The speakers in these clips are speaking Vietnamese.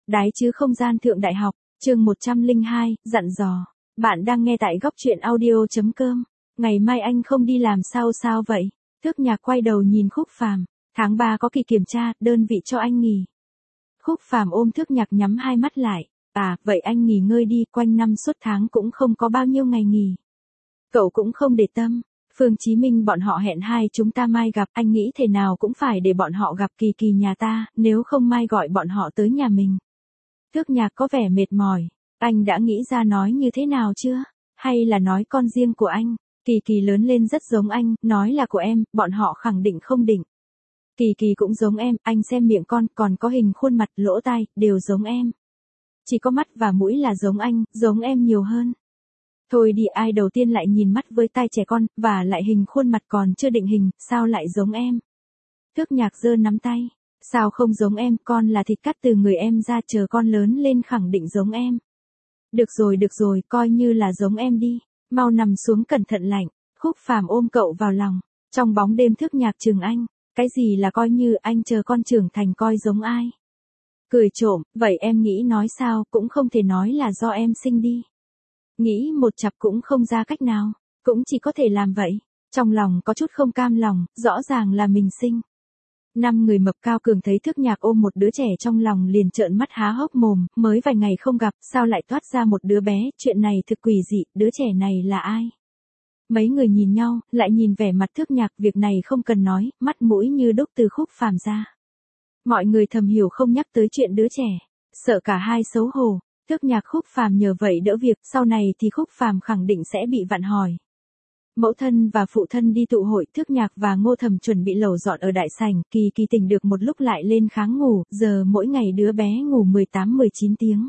Đái chứ không gian thượng đại học, chương 102, dặn dò. Bạn đang nghe tại góc truyện audio.com. Ngày mai anh không đi làm sao vậy? Tước Nhạc quay đầu nhìn Khúc Phàm. Tháng 3 có kỳ kiểm tra, đơn vị cho anh nghỉ. Khúc Phàm ôm Tước Nhạc nhắm hai mắt lại. À, vậy anh nghỉ ngơi đi, quanh năm suốt tháng cũng không có bao nhiêu ngày nghỉ. Cậu cũng không để tâm. Phương Chí Minh bọn họ hẹn hai chúng ta mai gặp, anh nghĩ thế nào cũng phải để bọn họ gặp Kỳ Kỳ nhà ta, nếu không mai gọi bọn họ tới nhà mình. Tước Nhạc có vẻ mệt mỏi. Anh đã nghĩ ra nói như thế nào chưa? Hay là nói con riêng của anh? Kỳ Kỳ lớn lên rất giống anh, nói là của em, bọn họ khẳng định không định. Kỳ Kỳ cũng giống em, anh xem miệng con, còn có hình khuôn mặt, lỗ tai, đều giống em. Chỉ có mắt và mũi là giống anh, giống em nhiều hơn. Thôi đi, ai đầu tiên lại nhìn mắt với tai trẻ con, và lại hình khuôn mặt còn chưa định hình, sao lại giống em? Tước Nhạc giơ nắm tay. Sao không giống em, con là thịt cắt từ người em ra, chờ con lớn lên khẳng định giống em. Được rồi, coi như là giống em đi. Mau nằm xuống cẩn thận lạnh. Khúc Phàm ôm cậu vào lòng. Trong bóng đêm Tước Nhạc chừng anh. Cái gì là coi như, anh chờ con trưởng thành coi giống ai? Cười trộm, vậy em nghĩ nói sao, cũng không thể nói là do em sinh đi. Nghĩ một chặp cũng không ra cách nào, cũng chỉ có thể làm vậy. Trong lòng có chút không cam lòng, rõ ràng là mình sinh. Năm người mập cao cường thấy Tước Nhạc ôm một đứa trẻ trong lòng liền trợn mắt há hốc mồm, mới vài ngày không gặp, sao lại toát ra một đứa bé, chuyện này thực quỷ dị, đứa trẻ này là ai? Mấy người nhìn nhau, lại nhìn vẻ mặt Tước Nhạc, việc này không cần nói, mắt mũi như đúc từ Khúc Phàm ra. Mọi người thầm hiểu không nhắc tới chuyện đứa trẻ, sợ cả hai xấu hổ. Tước Nhạc Khúc Phàm nhờ vậy đỡ việc, sau này thì Khúc Phàm khẳng định sẽ bị vặn hỏi. Mẫu thân và phụ thân đi tụ hội, Tước Nhạc và Ngô Thẩm chuẩn bị lẩu dọn ở đại sảnh, Kỳ Kỳ tỉnh được một lúc lại lên kháng ngủ, giờ mỗi ngày đứa bé ngủ 18-19 tiếng.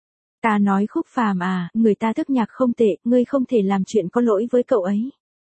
Ta nói Khúc Phàm à, người ta Tước Nhạc không tệ, ngươi không thể làm chuyện có lỗi với cậu ấy.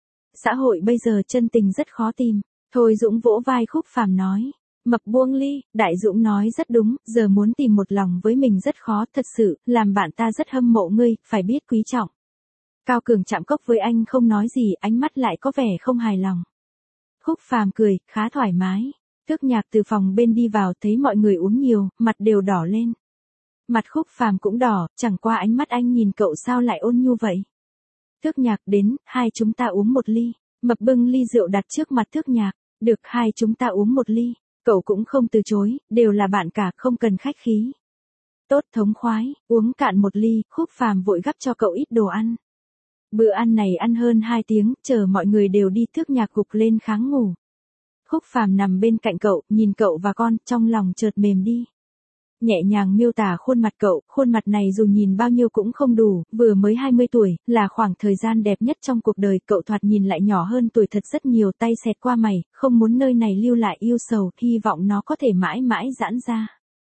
Xã hội bây giờ chân tình rất khó tìm. Thôi Dũng vỗ vai Khúc Phàm nói. Mập buông ly, Đại Dũng nói rất đúng, giờ muốn tìm một lòng với mình rất khó, thật sự, làm bạn ta rất hâm mộ ngươi, phải biết quý trọng. Cao Cường chạm cốc với anh không nói gì, ánh mắt lại có vẻ không hài lòng. Khúc Phàm cười, khá thoải mái. Tước Nhạc từ phòng bên đi vào thấy mọi người uống nhiều, mặt đều đỏ lên. Mặt Khúc Phàm cũng đỏ, chẳng qua ánh mắt anh nhìn cậu sao lại ôn nhu vậy. Tước Nhạc đến, hai chúng ta uống một ly. Mập bưng ly rượu đặt trước mặt Tước Nhạc. Được, hai chúng ta uống một ly. Cậu cũng không từ chối, đều là bạn cả, không cần khách khí. Tốt, thống khoái, uống cạn một ly, Khúc Phàm vội gắp cho cậu ít đồ ăn. Bữa ăn này ăn hơn 2 tiếng, chờ mọi người đều đi, Tước Nhạc gục lên kháng ngủ. Khúc Phàm nằm bên cạnh cậu, nhìn cậu và con, trong lòng chợt mềm đi. Nhẹ nhàng miêu tả khuôn mặt cậu, khuôn mặt này dù nhìn bao nhiêu cũng không đủ, vừa mới 20 tuổi, là khoảng thời gian đẹp nhất trong cuộc đời, cậu thoạt nhìn lại nhỏ hơn tuổi thật rất nhiều, tay xẹt qua mày, không muốn nơi này lưu lại yêu sầu, hy vọng nó có thể mãi mãi giãn ra.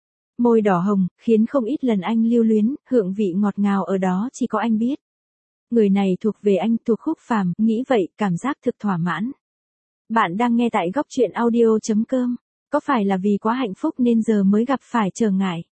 Môi đỏ hồng, khiến không ít lần anh lưu luyến, hương vị ngọt ngào ở đó chỉ có anh biết. Người này thuộc về anh, thuộc Khúc Phàm, nghĩ vậy, cảm giác thực thỏa mãn. Bạn đang nghe tại góc truyện audio.com. Có phải là vì quá hạnh phúc nên giờ mới gặp phải trở ngại?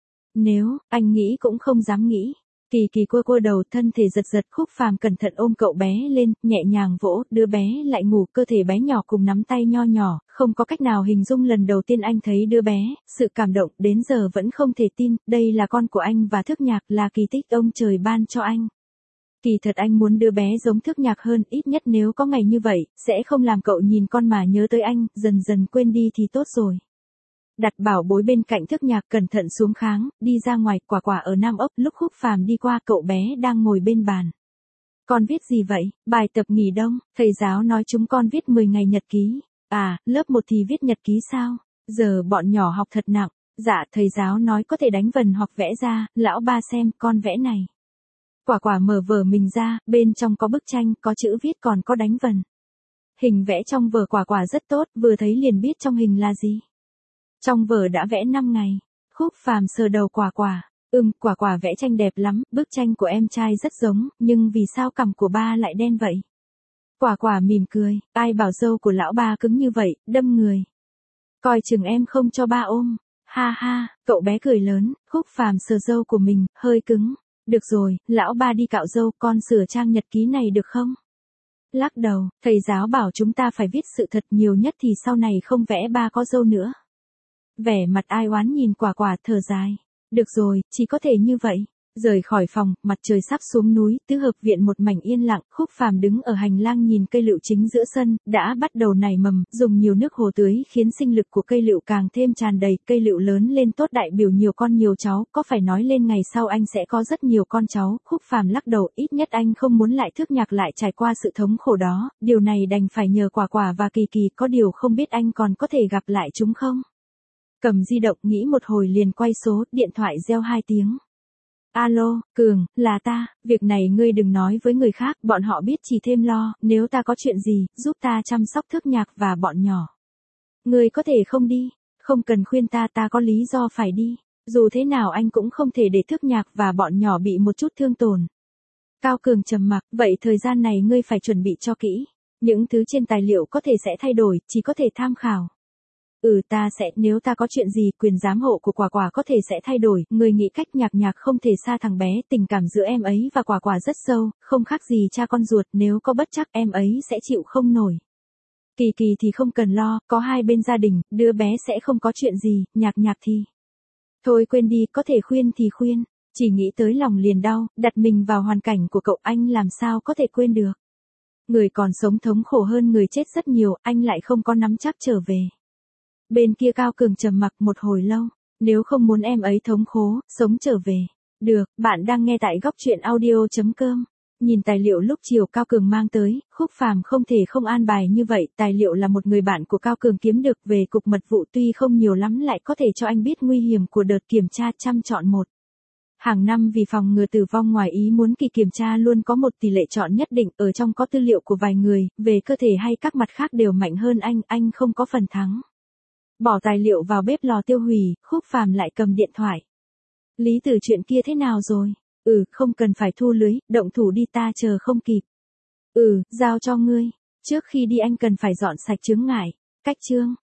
Nếu, anh nghĩ cũng không dám nghĩ. Kỳ Kỳ cua đầu, thân thể giật, Khúc Phàm cẩn thận ôm cậu bé lên, nhẹ nhàng vỗ, đứa bé lại ngủ, cơ thể bé nhỏ cùng nắm tay nho nhỏ, không có cách nào hình dung lần đầu tiên anh thấy đứa bé, sự cảm động, đến giờ vẫn không thể tin, đây là con của anh và Tước Nhạc, là kỳ tích ông trời ban cho anh. Kỳ thật anh muốn đứa bé giống Tước Nhạc hơn, ít nhất nếu có ngày như vậy, sẽ không làm cậu nhìn con mà nhớ tới anh, dần dần quên đi thì tốt rồi. Đặt bảo bối bên cạnh Tước Nhạc, cẩn thận xuống kháng, đi ra ngoài, quả quả ở Nam Ốc, lúc Khúc Phàm đi qua, cậu bé đang ngồi bên bàn. Con viết gì vậy? Bài tập nghỉ đông, thầy giáo nói chúng con viết 10 ngày nhật ký. À, lớp 1 thì viết nhật ký sao? Giờ bọn nhỏ học thật nặng. Dạ, thầy giáo nói có thể đánh vần hoặc vẽ ra, lão ba xem, con vẽ này. Quả quả mở vở mình ra, bên trong có bức tranh, có chữ viết còn có đánh vần. Hình vẽ trong vở quả quả rất tốt, vừa thấy liền biết trong hình là gì. Trong vở đã vẽ 5 ngày. Khúc Phàm sờ đầu quả quả. Quả quả vẽ tranh đẹp lắm, bức tranh của em trai rất giống, nhưng vì sao cằm của ba lại đen vậy? Quả quả mỉm cười, ai bảo râu của lão ba cứng như vậy, đâm người. Coi chừng em không cho ba ôm. Ha ha, cậu bé cười lớn, Khúc Phàm sờ râu của mình, hơi cứng. Được rồi, lão ba đi cạo râu, con sửa trang nhật ký này được không? Lắc đầu, thầy giáo bảo chúng ta phải viết sự thật, nhiều nhất thì sau này không vẽ ba có râu nữa. Vẻ mặt ai oán nhìn quả quả, thở dài. Được rồi, chỉ có thể như vậy. Rời khỏi phòng, mặt trời sắp xuống núi, tứ hợp viện một mảnh yên lặng, Khúc Phàm đứng ở hành lang nhìn cây lựu chính giữa sân, đã bắt đầu nảy mầm, dùng nhiều nước hồ tưới khiến sinh lực của cây lựu càng thêm tràn đầy, cây lựu lớn lên tốt đại biểu nhiều con nhiều cháu, có phải nói lên ngày sau anh sẽ có rất nhiều con cháu, Khúc Phàm lắc đầu, ít nhất anh không muốn lại Thước Nhạc lại trải qua sự thống khổ đó, điều này đành phải nhờ Quả Quả và Kỳ Kỳ, có điều không biết anh còn có thể gặp lại chúng không? Cầm di động nghĩ một hồi liền quay số, điện thoại reo 2 tiếng. Alo, Cường, là ta, việc này ngươi đừng nói với người khác, bọn họ biết chỉ thêm lo, nếu ta có chuyện gì, giúp ta chăm sóc Thước Nhạc và bọn nhỏ. Ngươi có thể không đi, không cần khuyên ta, ta có lý do phải đi, dù thế nào anh cũng không thể để Thước Nhạc và bọn nhỏ bị một chút thương tổn. Cao Cường trầm mặc, vậy thời gian này ngươi phải chuẩn bị cho kỹ, những thứ trên tài liệu có thể sẽ thay đổi, chỉ có thể tham khảo. Ta sẽ, nếu ta có chuyện gì, quyền giám hộ của Quả Quả có thể sẽ thay đổi, người nghĩ cách Nhạc không thể xa thằng bé, tình cảm giữa em ấy và Quả Quả rất sâu, không khác gì cha con ruột, nếu có bất trắc em ấy sẽ chịu không nổi. Kỳ Kỳ thì không cần lo, có hai bên gia đình, đứa bé sẽ không có chuyện gì, Nhạc thì. Thôi quên đi, có thể khuyên thì khuyên, chỉ nghĩ tới lòng liền đau, đặt mình vào hoàn cảnh của cậu anh làm sao có thể quên được. Người còn sống thống khổ hơn người chết rất nhiều, anh lại không có nắm chắc trở về. Bên kia Cao Cường trầm mặc một hồi lâu, nếu không muốn em ấy thống khổ, sống trở về. Được, bạn đang nghe tại góc truyện audio.com. Nhìn tài liệu lúc chiều Cao Cường mang tới, Khúc Phàm không thể không an bài như vậy, tài liệu là một người bạn của Cao Cường kiếm được về cục mật vụ tuy không nhiều lắm lại có thể cho anh biết nguy hiểm của đợt kiểm tra trăm chọn một. Hàng năm vì phòng ngừa tử vong ngoài ý muốn kỳ kiểm tra luôn có một tỷ lệ chọn nhất định, ở trong có tư liệu của vài người, về cơ thể hay các mặt khác đều mạnh hơn anh không có phần thắng. Bỏ tài liệu vào bếp lò tiêu hủy, Khúc Phàm lại cầm điện thoại. Lý Tử chuyện kia thế nào rồi? Không cần phải thu lưới, động thủ đi ta chờ không kịp. Giao cho ngươi. Trước khi đi anh cần phải dọn sạch chướng ngại. Cách chương.